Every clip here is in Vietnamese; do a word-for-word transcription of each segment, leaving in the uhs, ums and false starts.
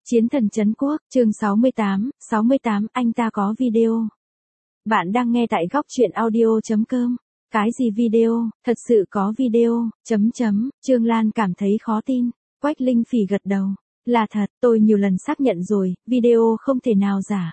Chiến thần trấn quốc, chương sáu mươi tám, sáu mươi tám, anh ta có video. Bạn đang nghe tại góc truyện audio chấm com. Cái gì video, thật sự có video, chấm chấm, Trương Lan cảm thấy khó tin. Quách Linh Phỉ gật đầu. Là thật, tôi nhiều lần xác nhận rồi, video không thể nào giả.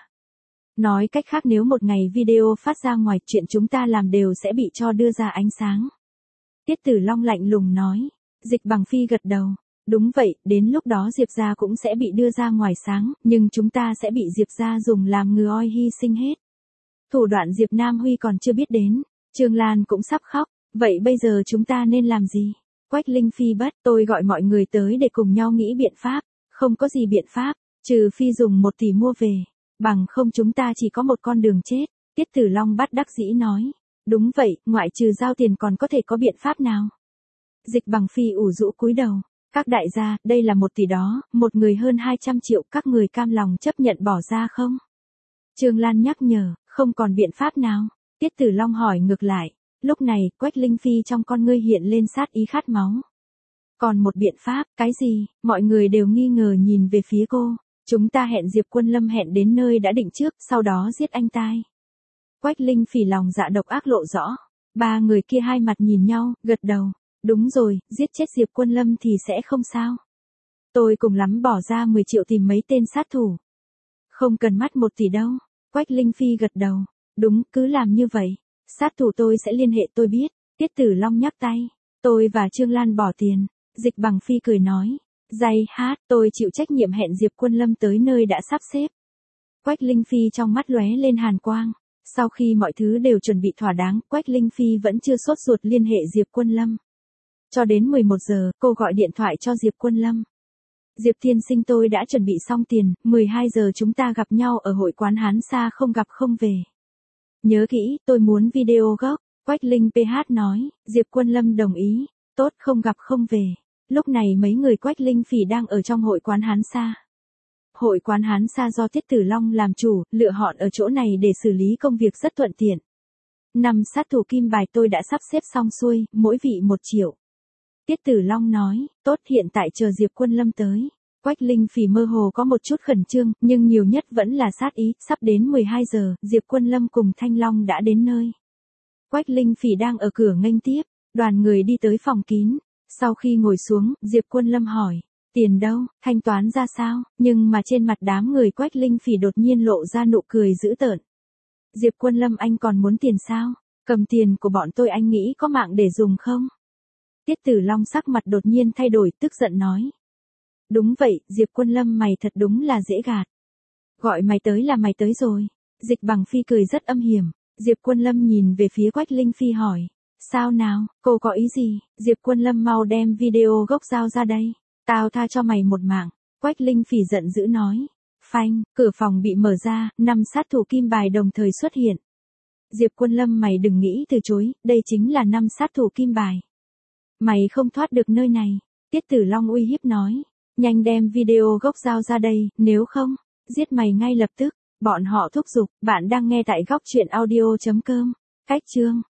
Nói cách khác nếu một ngày video phát ra ngoài, chuyện chúng ta làm đều sẽ bị cho đưa ra ánh sáng. Tiết Tử Long lạnh lùng nói. Dịch Bằng Phi gật đầu. Đúng vậy, đến lúc đó Diệp gia cũng sẽ bị đưa ra ngoài sáng, nhưng chúng ta sẽ bị Diệp gia dùng làm ngư oi hy sinh hết. Thủ đoạn Diệp Nam Huy còn chưa biết đến, Trương Lan cũng sắp khóc, vậy bây giờ chúng ta nên làm gì? Quách Linh Phi bất, tôi gọi mọi người tới để cùng nhau nghĩ biện pháp, không có gì biện pháp, trừ phi dùng một tỷ mua về, bằng không chúng ta chỉ có một con đường chết, Tiết Tử Long bắt đắc dĩ nói. Đúng vậy, ngoại trừ giao tiền còn có thể có biện pháp nào? Dịch Bằng Phi ủ rũ cúi đầu. Các đại gia, đây là một tỷ đó, một người hơn hai trăm triệu, các người cam lòng chấp nhận bỏ ra không? Trương Lan nhắc nhở, không còn biện pháp nào? Tiết Tử Long hỏi ngược lại. Lúc này, Quách Linh Phi trong con ngươi hiện lên sát ý khát máu. Còn một biện pháp, cái gì? Mọi người đều nghi ngờ nhìn về phía cô. Chúng ta hẹn Diệp Quân Lâm hẹn đến nơi đã định trước, sau đó giết anh tai. Quách Linh Phỉ lòng dạ độc ác lộ rõ. Ba người kia hai mặt nhìn nhau, gật đầu. Đúng rồi, giết chết Diệp Quân Lâm thì sẽ không sao. Tôi cùng lắm bỏ ra mười triệu tìm mấy tên sát thủ. Không cần mất một tỷ đâu. Quách Linh Phi gật đầu. Đúng, cứ làm như vậy. Sát thủ tôi sẽ liên hệ tôi biết. Tiết Tử Long nhắc tay. Tôi và Trương Lan bỏ tiền. Dịch Bằng Phi cười nói. Giày hát, tôi chịu trách nhiệm hẹn Diệp Quân Lâm tới nơi đã sắp xếp. Quách Linh Phi trong mắt lóe lên hàn quang. Sau khi mọi thứ đều chuẩn bị thỏa đáng, Quách Linh Phi vẫn chưa sốt ruột liên hệ Diệp Quân Lâm. Cho đến mười một giờ, cô gọi điện thoại cho Diệp Quân Lâm. Diệp tiên sinh, tôi đã chuẩn bị xong tiền, mười hai giờ chúng ta gặp nhau ở hội quán Hán Sa không gặp không về. Nhớ kỹ, tôi muốn video gốc. Quách Linh pê hát nói. Diệp Quân Lâm đồng ý. Tốt, không gặp không về. Lúc này mấy người Quách Linh Phỉ đang ở trong hội quán Hán Sa. Hội quán Hán Sa do Tiết Tử Long làm chủ, lựa chọn ở chỗ này để xử lý công việc rất thuận tiện. Năm sát thủ kim bài tôi đã sắp xếp xong xuôi, mỗi vị một triệu. Tiết Tử Long nói, tốt, hiện tại chờ Diệp Quân Lâm tới. Quách Linh Phỉ mơ hồ có một chút khẩn trương, nhưng nhiều nhất vẫn là sát ý, sắp đến mười hai giờ, Diệp Quân Lâm cùng Thanh Long đã đến nơi. Quách Linh Phỉ đang ở cửa nghênh tiếp, đoàn người đi tới phòng kín. Sau khi ngồi xuống, Diệp Quân Lâm hỏi, tiền đâu, thanh toán ra sao, nhưng mà trên mặt đám người Quách Linh Phỉ đột nhiên lộ ra nụ cười dữ tợn. Diệp Quân Lâm, anh còn muốn tiền sao? Cầm tiền của bọn tôi, anh nghĩ có mạng để dùng không? Tiết Tử Long sắc mặt đột nhiên thay đổi, tức giận nói. Đúng vậy, Diệp Quân Lâm, mày thật đúng là dễ gạt. Gọi mày tới là mày tới rồi. Dịch Bằng Phi cười rất âm hiểm. Diệp Quân Lâm nhìn về phía Quách Linh Phi hỏi. Sao nào, cô có ý gì? Diệp Quân Lâm, mau đem video gốc giao ra đây. Tao tha cho mày một mạng. Quách Linh Phỉ giận dữ nói. Phanh, cửa phòng bị mở ra, năm sát thủ kim bài đồng thời xuất hiện. Diệp Quân Lâm, mày đừng nghĩ từ chối, đây chính là năm sát thủ kim bài. Mày không thoát được nơi này. Tiết Tử Long uy hiếp nói. Nhanh đem video gốc giao ra đây, nếu không, giết mày ngay lập tức. Bọn họ thúc giục, bạn đang nghe tại góc truyện audio chấm com. Cách chương